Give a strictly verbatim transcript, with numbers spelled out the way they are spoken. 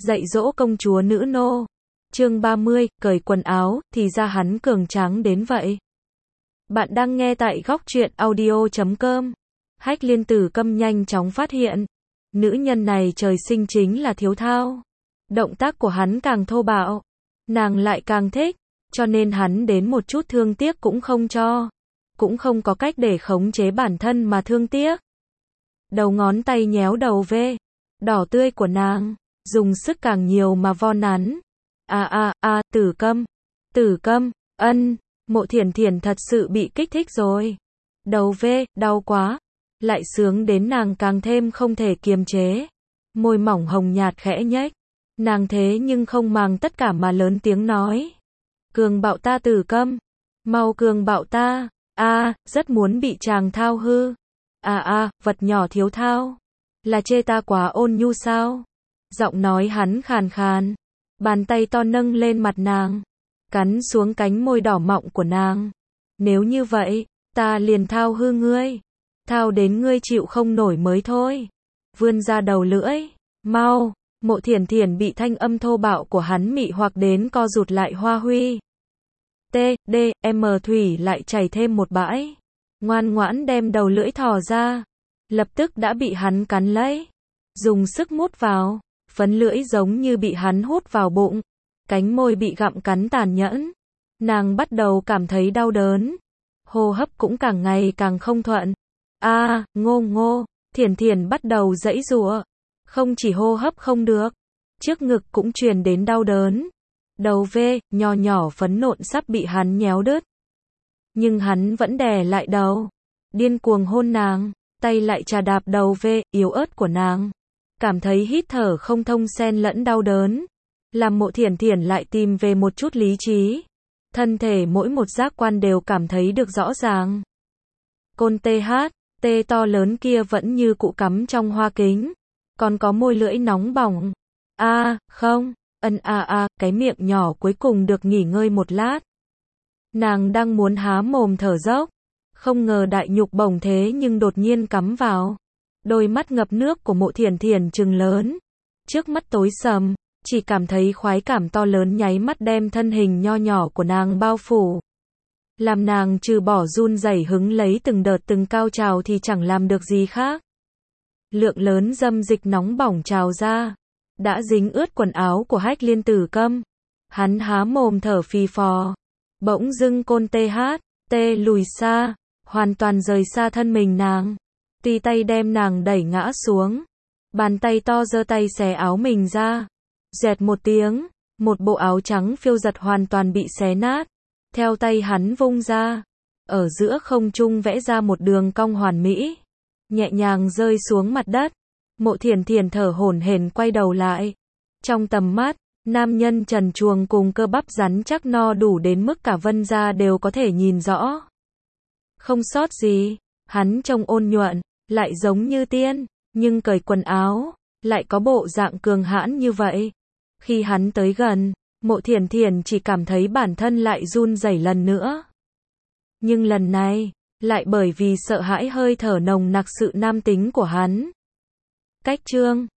Dạy dỗ công chúa nữ nô. Chương ba mươi, cởi quần áo, thì ra hắn cường tráng đến vậy. Bạn đang nghe tại góc truyện audio chấm com. Hách Liên Tử Câm nhanh chóng phát hiện, nữ nhân này trời sinh chính là thiếu thao. Động tác của hắn càng thô bạo, nàng lại càng thích, cho nên hắn đến một chút thương tiếc cũng không cho. Cũng không có cách để khống chế bản thân mà thương tiếc. Đầu ngón tay nhéo đầu vê đỏ tươi của nàng, dùng sức càng nhiều mà vo nắn. A a a, Tử Câm, Tử Câm, ân, Mộ Thiển Thiển thật sự bị kích thích rồi. Đầu vê, đau quá, lại sướng đến nàng càng thêm không thể kiềm chế. Môi mỏng hồng nhạt khẽ nhếch, nàng thế nhưng không màng tất cả mà lớn tiếng nói. Cường bạo ta Tử Câm, mau cường bạo ta, a, rất muốn bị chàng thao hư. A a, vật nhỏ thiếu thao, là chê ta quá ôn nhu sao? Giọng nói hắn khàn khàn, bàn tay to nâng lên mặt nàng, cắn xuống cánh môi đỏ mọng của nàng. Nếu như vậy, ta liền thao hư ngươi, thao đến ngươi chịu không nổi mới thôi. Vươn ra đầu lưỡi, mau. Mộ Thiển Thiển bị thanh âm thô bạo của hắn mị hoặc đến co rụt lại hoa huy. T, D, M thủy lại chảy thêm một bãi. Ngoan ngoãn đem đầu lưỡi thò ra, lập tức đã bị hắn cắn lấy. Dùng sức mút vào, phấn lưỡi giống như bị hắn hút vào bụng. Cánh môi bị gặm cắn tàn nhẫn. Nàng bắt đầu cảm thấy đau đớn. Hô hấp cũng càng ngày càng không thuận. A, à, ngô ngô, Thiển Thiển bắt đầu giãy giụa. Không chỉ hô hấp không được, trước ngực cũng truyền đến đau đớn. Đầu vê, nho nhỏ phấn nộn sắp bị hắn nhéo đứt. Nhưng hắn vẫn đè lại đầu, điên cuồng hôn nàng, tay lại chà đạp đầu vê, yếu ớt của nàng. Cảm thấy hít thở không thông xen lẫn đau đớn, làm Mộ Thiển Thiển lại tìm về một chút lý trí. Thân thể mỗi một giác quan đều cảm thấy được rõ ràng. Côn tê hát, tê to lớn kia vẫn như cụ cắm trong hoa kính, còn có môi lưỡi nóng bỏng. A, à, không, ân a a, à, cái miệng nhỏ cuối cùng được nghỉ ngơi một lát. Nàng đang muốn há mồm thở dốc, không ngờ đại nhục bổng thế nhưng đột nhiên cắm vào. Đôi mắt ngập nước của Mộ Thiển Thiển trừng lớn, trước mắt tối sầm, chỉ cảm thấy khoái cảm to lớn nháy mắt đem thân hình nho nhỏ của nàng bao phủ. Làm nàng trừ bỏ run rẩy hứng lấy từng đợt từng cao trào thì chẳng làm được gì khác. Lượng lớn dâm dịch nóng bỏng trào ra, đã dính ướt quần áo của Hách Liên Tử Câm. Hắn há mồm thở phì phò. Bỗng dưng côn tê hát, tê lùi xa, hoàn toàn rời xa thân mình nàng. Tùy tay đem nàng đẩy ngã xuống. Bàn tay to giơ tay xé áo mình ra. Dẹt một tiếng, một bộ áo trắng phiêu giật hoàn toàn bị xé nát. Theo tay hắn vung ra, ở giữa không trung vẽ ra một đường cong hoàn mỹ, nhẹ nhàng rơi xuống mặt đất. Mộ Thiển Thiển thở hổn hển quay đầu lại. Trong tầm mắt, nam nhân trần truồng cùng cơ bắp rắn chắc no đủ đến mức cả vân da đều có thể nhìn rõ. Không sót gì, hắn trông ôn nhuận, lại giống như tiên, nhưng cởi quần áo, lại có bộ dạng cường hãn như vậy. Khi hắn tới gần, Mộ Thiển Thiển chỉ cảm thấy bản thân lại run rẩy lần nữa. Nhưng lần này, lại bởi vì sợ hãi hơi thở nồng nặc sự nam tính của hắn. Cách chương